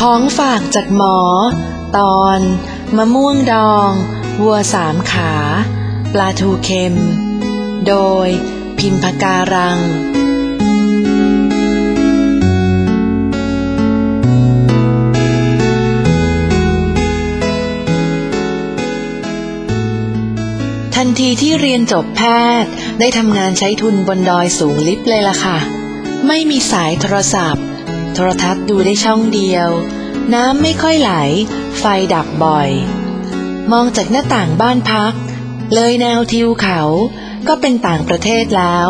ของฝากจากหมอตอนมะม่วงดองวัวสามขาปลาทูเค็มโดยพิมพการังทันทีที่เรียนจบแพทย์ได้ทำงานใช้ทุนบนดอยสูงลิบเลยล่ะค่ะไม่มีสายโทรศัพท์โทรทัศน์ดูได้ช่องเดียวน้ำไม่ค่อยไหลไฟดับบ่อยมองจากหน้าต่างบ้านพักเลยแนวทิวเขาก็เป็นต่างประเทศแล้ว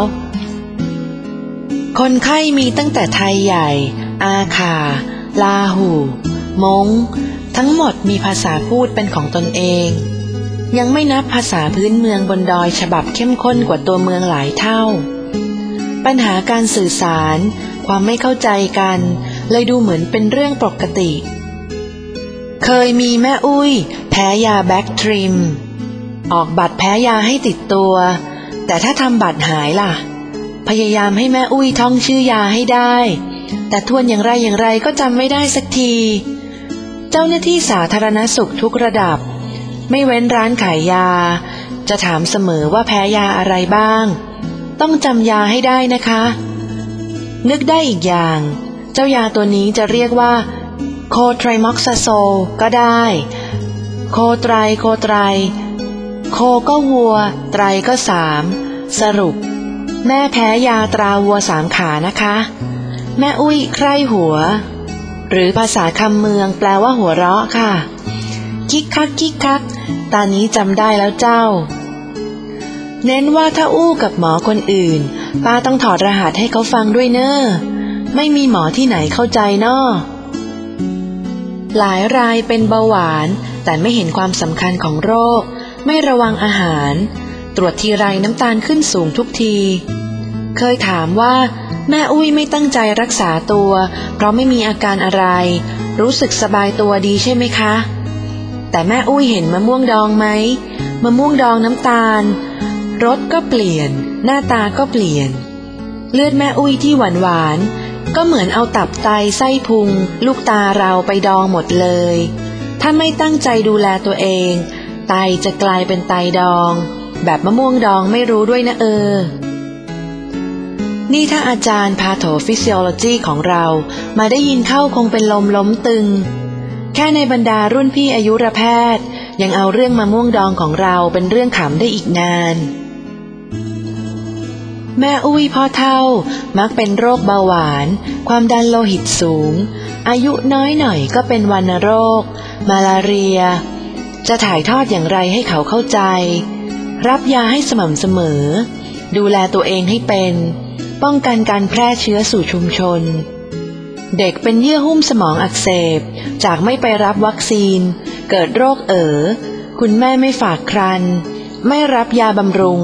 คนไข้มีตั้งแต่ไทยใหญ่อาข่าลาหูม้งทั้งหมดมีภาษาพูดเป็นของตนเองยังไม่นับภาษาพื้นเมืองบนดอยฉบับเข้มข้นกว่าตัวเมืองหลายเท่าปัญหาการสื่อสารความไม่เข้าใจกันเลยดูเหมือนเป็นเรื่องปกติเคยมีแม่อุ้ยแพ้ยาแบคทริมออกบัตรแพ้ยาให้ติดตัวแต่ถ้าทำบัตรหายล่ะพยายามให้แม่อุ้ยท่องชื่อยาให้ได้แต่ทวนอย่างไรก็จำไม่ได้สักทีเจ้าหน้าที่สาธารณสุขทุกระดับไม่เว้นร้านขายยาจะถามเสมอว่าแพ้ยาอะไรบ้างต้องจำยาให้ได้นะคะนึกได้อีกอย่างเจ้ายาตัวนี้จะเรียกว่าโคไตรม็อกซาโซลก็ได้โคไตรโคก็วัวไตรก็สามสรุปแม่แพ้ยาตราวัวสามขานะคะแม่อุ้ยใคร่หัวหรือภาษาคำเมืองแปลว่าหัวเราะค่ะคิกคักตอนนี้จำได้แล้วเจ้าเน้นว่าถ้าอู้กับหมอคนอื่นป้าต้องถอดรหัสให้เขาฟังด้วยเนอะไม่มีหมอที่ไหนเข้าใจเนาะหลายรายเป็นเบาหวานแต่ไม่เห็นความสำคัญของโรคไม่ระวังอาหารตรวจทีไรน้ำตาลขึ้นสูงทุกทีเคยถามว่าแม่อุ้ยไม่ตั้งใจรักษาตัวเพราะไม่มีอาการอะไรรู้สึกสบายตัวดีใช่ไหมคะแต่แม่อุ้ยเห็นมะม่วงดองไหมมะม่วงดองน้ำตาลรสก็เปลี่ยนหน้าตาก็เปลี่ยนเลือดแม่อุ้ยที่หวานก็เหมือนเอาตับไตไส้พุงลูกตาเราไปดองหมดเลยถ้าไม่ตั้งใจดูแลตัวเองไตจะกลายเป็นไตดองแบบมะม่วงดองไม่รู้ด้วยนะนี่ถ้าอาจารย์พาโถฟิสิโอโลจีของเรามาได้ยินเข้าคงเป็นลมล้มตึงแค่ในบรรดารุ่นพี่อายุรแพทย์ยังเอาเรื่องมะม่วงดองของเราเป็นเรื่องขำได้อีกนานแม่อุ้ยพ่อเฒ่ามักเป็นโรคเบาหวานความดันโลหิตสูงอายุน้อยหน่อยก็เป็นวัณโรคมาลาเรียจะถ่ายทอดอย่างไรให้เขาเข้าใจรับยาให้สม่ำเสมอดูแลตัวเองให้เป็นป้องกันการแพร่เชื้อสู่ชุมชนเด็กเป็นเยื่อหุ้มสมองอักเสบจากไม่ไปรับวัคซีนเกิดโรคคุณแม่ไม่ฝากครรภ์ไม่รับยาบำรุง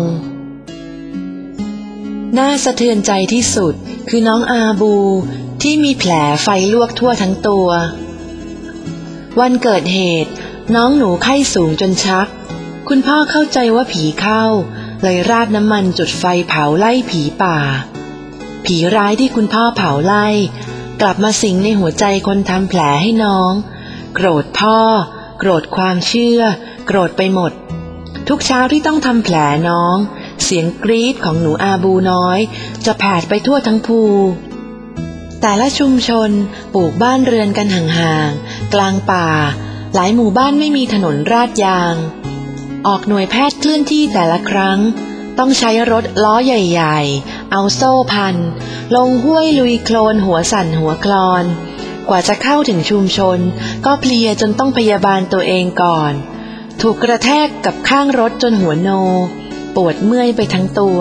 น่าสะเทือนใจที่สุดคือน้องอาบูที่มีแผลไฟลวกทั่วทั้งตัววันเกิดเหตุน้องหนูไข้สูงจนชักคุณพ่อเข้าใจว่าผีเข้าเลยราดน้ำมันจุดไฟเผาไล่ผีป่าผีร้ายที่คุณพ่อเผาไล่กลับมาสิงในหัวใจคนทำแผลให้น้องโกรธพ่อโกรธความเชื่อโกรธไปหมดทุกเช้าที่ต้องทำแผลน้องเสียงกรี๊ดของหนูอาบูน้อยจะแผดไปทั่วทั้งภูแต่ละชุมชนปลูกบ้านเรือนกันห่างๆกลางป่าหลายหมู่บ้านไม่มีถนนราดยางออกหน่วยแพทย์เคลื่อนที่แต่ละครั้งต้องใช้รถล้อใหญ่ๆเอาโซ่พันลงห้วยลุยโคลนหัวสั่นหัวคลอนกว่าจะเข้าถึงชุมชนก็เพลียจนต้องพยาบาลตัวเองก่อนถูกกระแทกกับข้างรถจนหัวโนปวดเมื่อยไปทั้งตัว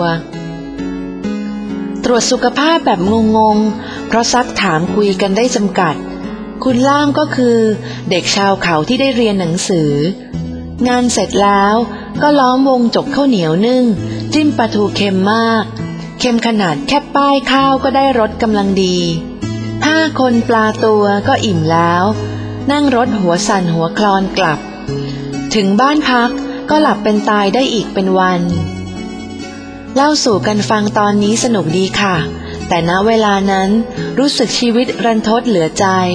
ตรวจสุขภาพแบบงงๆเพราะซักถามคุยกันได้จำกัดคุณล่ามก็คือเด็กชาวเขาที่ได้เรียนหนังสืองานเสร็จแล้วก็ล้อมวงจกข้าวเหนียวนึ่งจิ้มปลาทูเค็มมากเค็มขนาดแค่ป้ายข้าวก็ได้รสกำลังดี5 คนปลาตัวก็อิ่มแล้วนั่งรถหัวสั่นหัวคลอนกลับถึงบ้านพักก็หลับเป็นตายได้อีกเป็นวันเล่าสู่กันฟังตอนนี้สนุกดีค่ะแต่ณเวลานั้นรู้สึกชีวิตรันทดเหลือใจ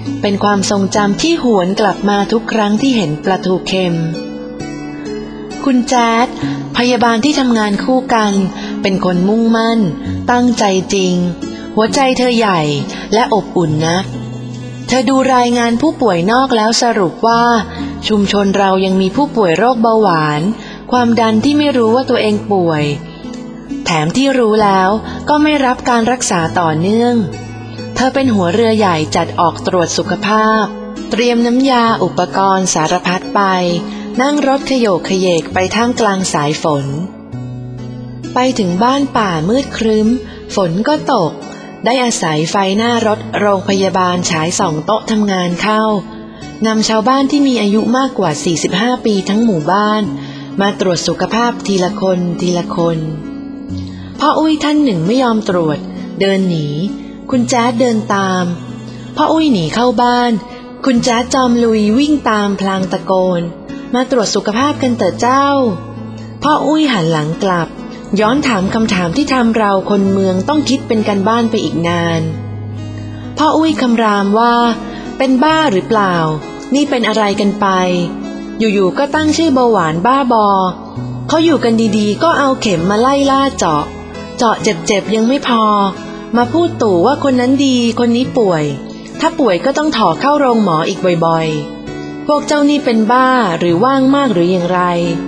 เป็นความทรงจำที่หวนกลับมาทุกครั้งที่เห็นปลาทูเค็มคุณแจ๊ดพยาบาลที่ทำงานคู่กันเป็นคนมุ่งมั่นตั้งใจจริงหัวใจเธอใหญ่และอบอุ่นนักเธอดูรายงานผู้ป่วยนอกแล้วสรุปว่าชุมชนเรายังมีผู้ป่วยโรคเบาหวานความดันที่ไม่รู้ว่าตัวเองป่วยแถมที่รู้แล้วก็ไม่รับการรักษาต่อเนื่องเธอเป็นหัวเรือใหญ่จัดออกตรวจสุขภาพเตรียมน้ำยาอุปกรณ์สารพัดไปนั่งรถขโยกขยเยกไปท่ามกลางสายฝนไปถึงบ้านป่ามืดครึ้มฝนก็ตกได้อาศัยไฟหน้ารถโรงพยาบาลฉายส่องโต๊ะทำงานเข้านำชาวบ้านที่มีอายุมากกว่า45ปีทั้งหมู่บ้านมาตรวจสุขภาพทีละคนทีละคนพ่ออุ้ยท่านหนึ่งไม่ยอมตรวจเดินหนีคุณแจ๊ดเดินตามพ่ออุ้ยหนีเข้าบ้านคุณแจ๊ดจอมลุยวิ่งตามพลางตะโกนมาตรวจสุขภาพกันเถอะเจ้าพ่ออุ้ยหันหลังกลับย้อนถามคำถามที่ทำเราคนเมืองต้องคิดเป็นการบ้านไปอีกนานพ่ออุ้ยคำรามว่าเป็นบ้าหรือเปล่านี่เป็นอะไรกันไปอยู่ๆก็ตั้งชื่อเบาหวานบ้าบอเขาอยู่กันดีๆก็เอาเข็มมาไล่ล่าเจาะเจ็บๆยังไม่พอมาพูดตู่ว่าคนนั้นดีคนนี้ป่วยถ้าป่วยก็ต้องถอเข้าโรงหมออีกบ่อยๆพวกเจ้านี่เป็นบ้าหรือว่างมากหรืออย่างไร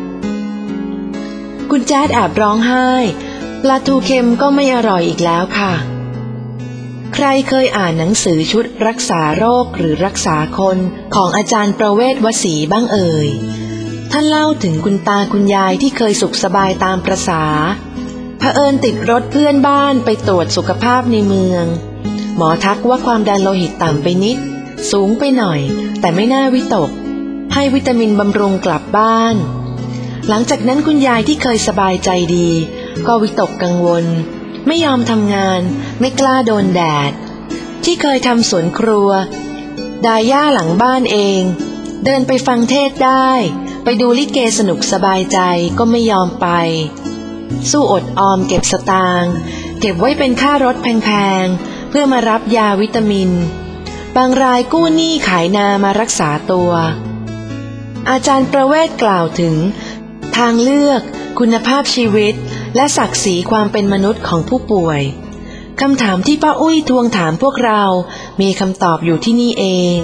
คุณแจ๊ดแอบร้องไห้ปลาทูเค็มก็ไม่อร่อยอีกแล้วค่ะใครเคยอ่านหนังสือชุดรักษาโรคหรือรักษาคนของอาจารย์ประเวศวสีบ้างเอ่ยท่านเล่าถึงคุณตาคุณยายที่เคยสุขสบายตามประสาเผอิญติดรถเพื่อนบ้านไปตรวจสุขภาพในเมืองหมอทักว่าความดันโลหิตต่ำไปนิดสูงไปหน่อยแต่ไม่น่าวิตกให้วิตามินบำรุงกลับบ้านหลังจากนั้นคุณยายที่เคยสบายใจดีก็วิตกกังวลไม่ยอมทำงานไม่กล้าโดนแดดที่เคยทำสวนครัวดาย่าหลังบ้านเองเดินไปฟังเทศได้ไปดูลิเกสนุกสบายใจก็ไม่ยอมไปสู้อดออมเก็บสตางค์เก็บไว้เป็นค่ารถแพงๆเพื่อมารับยาวิตามินบางรายกู้หนี้ขายนามารักษาตัวอาจารย์ประเวศกล่าวถึงทางเลือกคุณภาพชีวิตและศักดิ์ศรีความเป็นมนุษย์ของผู้ป่วยคำถามที่ป้าอุ้ยทวงถามพวกเรามีคำตอบอยู่ที่นี่เอง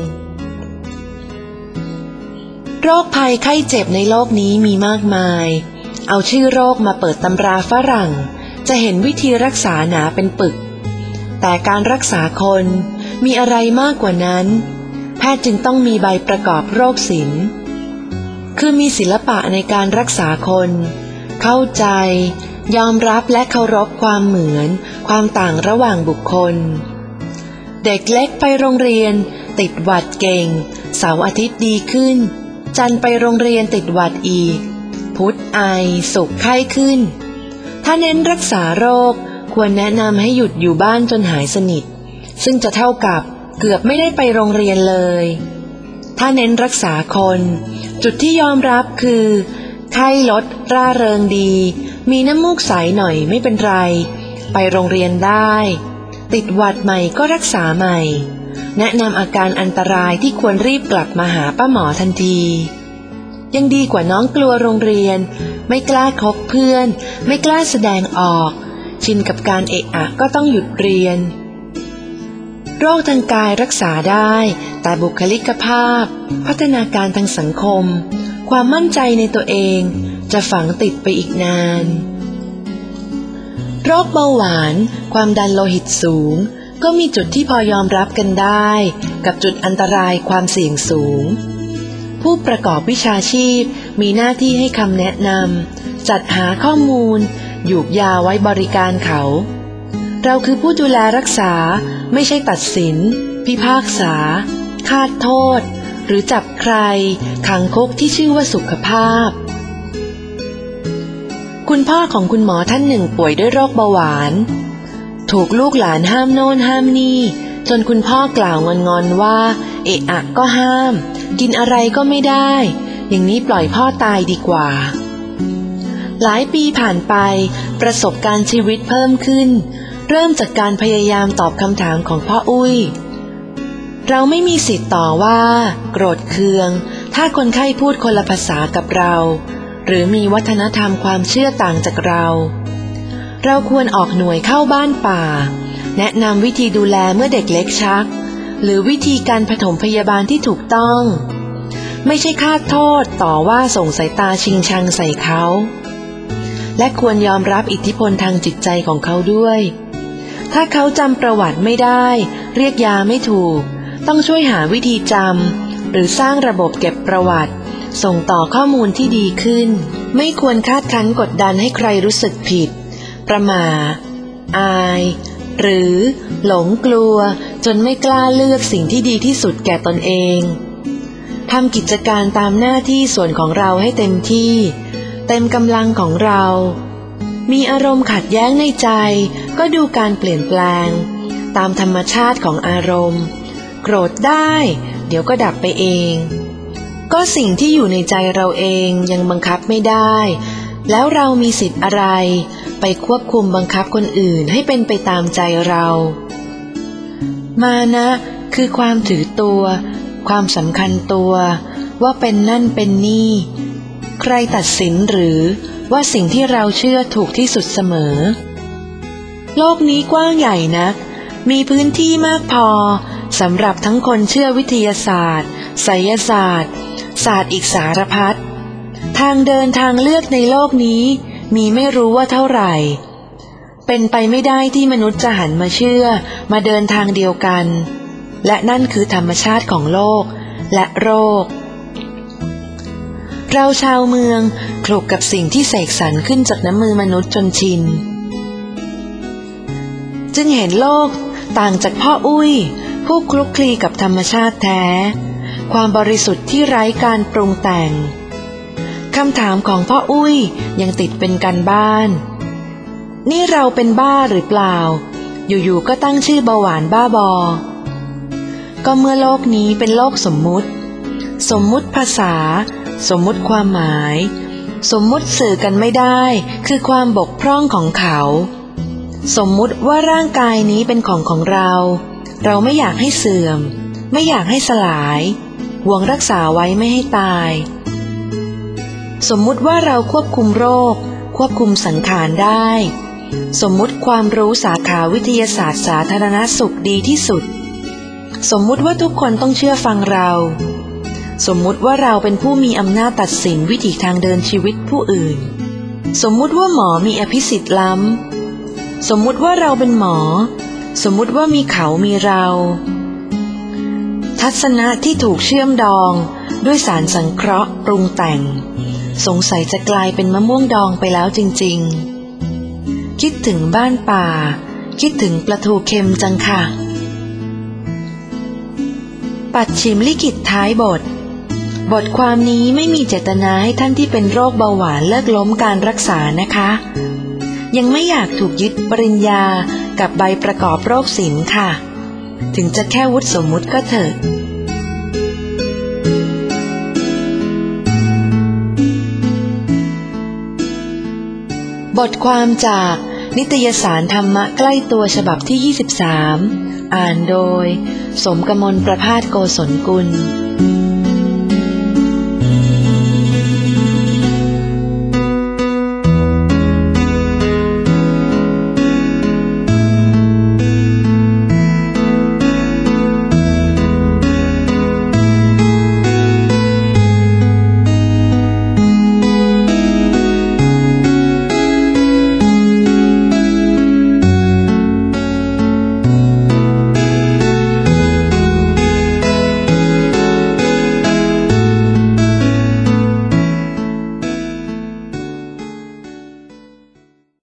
โรคภัยไข้เจ็บในโลกนี้มีมากมายเอาชื่อโรคมาเปิดตำราฝรั่งจะเห็นวิธีรักษาหนาเป็นปึกแต่การรักษาคนมีอะไรมากกว่านั้นแพทย์จึงต้องมีใบประกอบโรคศิลป์คือมีศิลปะในการรักษาคนเข้าใจยอมรับและเคารพความเหมือนความต่างระหว่างบุคคลเด็กเล็กไปโรงเรียนติดหวัดเก่งเสาร์อาทิตย์ดีขึ้นจันทร์ไปโรงเรียนติดหวัดอีกพุธไอศุกร์ไข้ขึ้นถ้าเน้นรักษาโรคควรแนะนำให้หยุดอยู่บ้านจนหายสนิทซึ่งจะเท่ากับเกือบไม่ได้ไปโรงเรียนเลยถ้าเน้นรักษาคนจุดที่ยอมรับคือไข้ลดร่าเริงดีมีน้ำมูกใสหน่อยไม่เป็นไรไปโรงเรียนได้ติดหวัดใหม่ก็รักษาใหม่แนะนำอาการอันตรายที่ควรรีบกลับมาหาป้าหมอทันทียังดีกว่าน้องกลัวโรงเรียนไม่กล้าคบเพื่อนไม่กล้าแสดงออกชินกับการเอะอะก็ต้องหยุดเรียนโรคทางกายรักษาได้แต่บุคลิกภาพพัฒนาการทางสังคมความมั่นใจในตัวเองจะฝังติดไปอีกนานโรคเบาหวานความดันโลหิตสูงก็มีจุดที่พอยอมรับกันได้กับจุดอันตรายความเสี่ยงสูงผู้ประกอบวิชาชีพมีหน้าที่ให้คำแนะนำจัดหาข้อมูลหยูกยาไว้บริการเขาเราคือผู้ดูแลรักษาไม่ใช่ตัดสินพิพากษาคาดโทษหรือจับใครขังคุกที่ชื่อว่าสุขภาพคุณพ่อของคุณหมอท่านหนึ่งป่วยด้วยโรคเบาหวานถูกลูกหลานห้ามโน่นห้ามนี่จนคุณพ่อกล่าวงอนๆว่าเอะอะก็ห้ามกินอะไรก็ไม่ได้อย่างนี้ปล่อยพ่อตายดีกว่าหลายปีผ่านไปประสบการณ์ชีวิตเพิ่มขึ้นเริ่มจากการพยายามตอบคำถามของพ่ออุ้ยเราไม่มีสิทธิ์ต่อว่าโกรธเคืองถ้าคนไข้พูดคนละภาษากับเราหรือมีวัฒนธรรมความเชื่อต่างจากเราควรออกหน่วยเข้าบ้านป่าแนะนำวิธีดูแลเมื่อเด็กเล็กชักหรือวิธีการปฐมพยาบาลที่ถูกต้องไม่ใช่คาดโทษต่อว่าส่งสายตาชิงชังใส่เขาและควรยอมรับอิทธิพลทางจิตใจของเขาด้วยถ้าเขาจำประวัติไม่ได้เรียกยาไม่ถูกต้องช่วยหาวิธีจำหรือสร้างระบบเก็บประวัติส่งต่อข้อมูลที่ดีขึ้นไม่ควรคาดคั้นกดดันให้ใครรู้สึกผิดประหม่าอายหรือหลงกลัวจนไม่กล้าเลือกสิ่งที่ดีที่สุดแก่ตนเองทำกิจการตามหน้าที่ส่วนของเราให้เต็มที่เต็มกำลังของเรามีอารมณ์ขัดแย้งในใจก็ดูการเปลี่ยนแปลงตามธรรมชาติของอารมณ์โกรธได้เดี๋ยวก็ดับไปเองก็สิ่งที่อยู่ในใจเราเองยังบังคับไม่ได้แล้วเรามีสิทธิ์อะไรไปควบคุมบังคับคนอื่นให้เป็นไปตามใจเรามานะคือความถือตัวความสำคัญตัวว่าเป็นนั่นเป็นนี่ใครตัดสินหรือว่าสิ่งที่เราเชื่อถูกที่สุดเสมอโลกนี้กว้างใหญ่นักมีพื้นที่มากพอสำหรับทั้งคนเชื่อวิทยาศาสตร์ไสยศาสตร์ศาสตร์อีกสารพัดทางเดินทางเลือกในโลกนี้มีไม่รู้ว่าเท่าไหร่เป็นไปไม่ได้ที่มนุษย์จะหันมาเชื่อมาเดินทางเดียวกันและนั่นคือธรรมชาติของโลกและโรคเราชาวเมืองคลุกกับสิ่งที่เสกสรรขึ้นจากน้ำมือมนุษย์จนชินจึงเห็นโลกต่างจากพ่ออุ้ยผู้คลุกคลีกับธรรมชาติแท้ความบริสุทธิ์ที่ไร้การปรุงแต่งคำถามของพ่ออุ้ยยังติดเป็นการบ้านนี่เราเป็นบ้าหรือเปล่าอยู่ๆก็ตั้งชื่อเบาหวานบ้าบอก็เมื่อโลกนี้เป็นโลกสมมุติภาษาสมมุติความหมายสมมุติสื่อกันไม่ได้คือความบกพร่องของเขาสมมุติว่าร่างกายนี้เป็นของเราไม่อยากให้เสื่อมไม่อยากให้สลายหวงรักษาไว้ไม่ให้ตายสมมุติว่าเราควบคุมโรคควบคุมสังขารได้สมมุติความรู้สาขาวิทยาศาสตร์สาธารณสุขดีที่สุดสมมุติว่าทุกคนต้องเชื่อฟังเราสมมุติว่าเราเป็นผู้มีอำนาจตัดสินวิถีทางเดินชีวิตผู้อื่นสมมุติว่าหมอมีอภิสิทธิ์ล้ำสมมุติว่าเราเป็นหมอสมมุติว่ามีเขามีเราทัศนะที่ถูกเชื่อมดองด้วยสารสังเคราะห์ปรุงแต่งสงสัยจะกลายเป็นมะม่วงดองไปแล้วจริงๆคิดถึงบ้านป่าคิดถึงปลาทูเค็มจังค่ะปัดฉิมลิขิตท้ายบทความนี้ไม่มีเจตนาให้ท่านที่เป็นโรคเบาหวานเลิกล้มการรักษานะคะยังไม่อยากถูกยึดปริญญากับใบประกอบโรคศิลป์ค่ะถึงจะแค่วุฒิสมมุติก็เถอะบทความจากนิตยสารธรรมะใกล้ตัวฉบับที่23อ่านโดยสมกมลประภาสโกศลกุล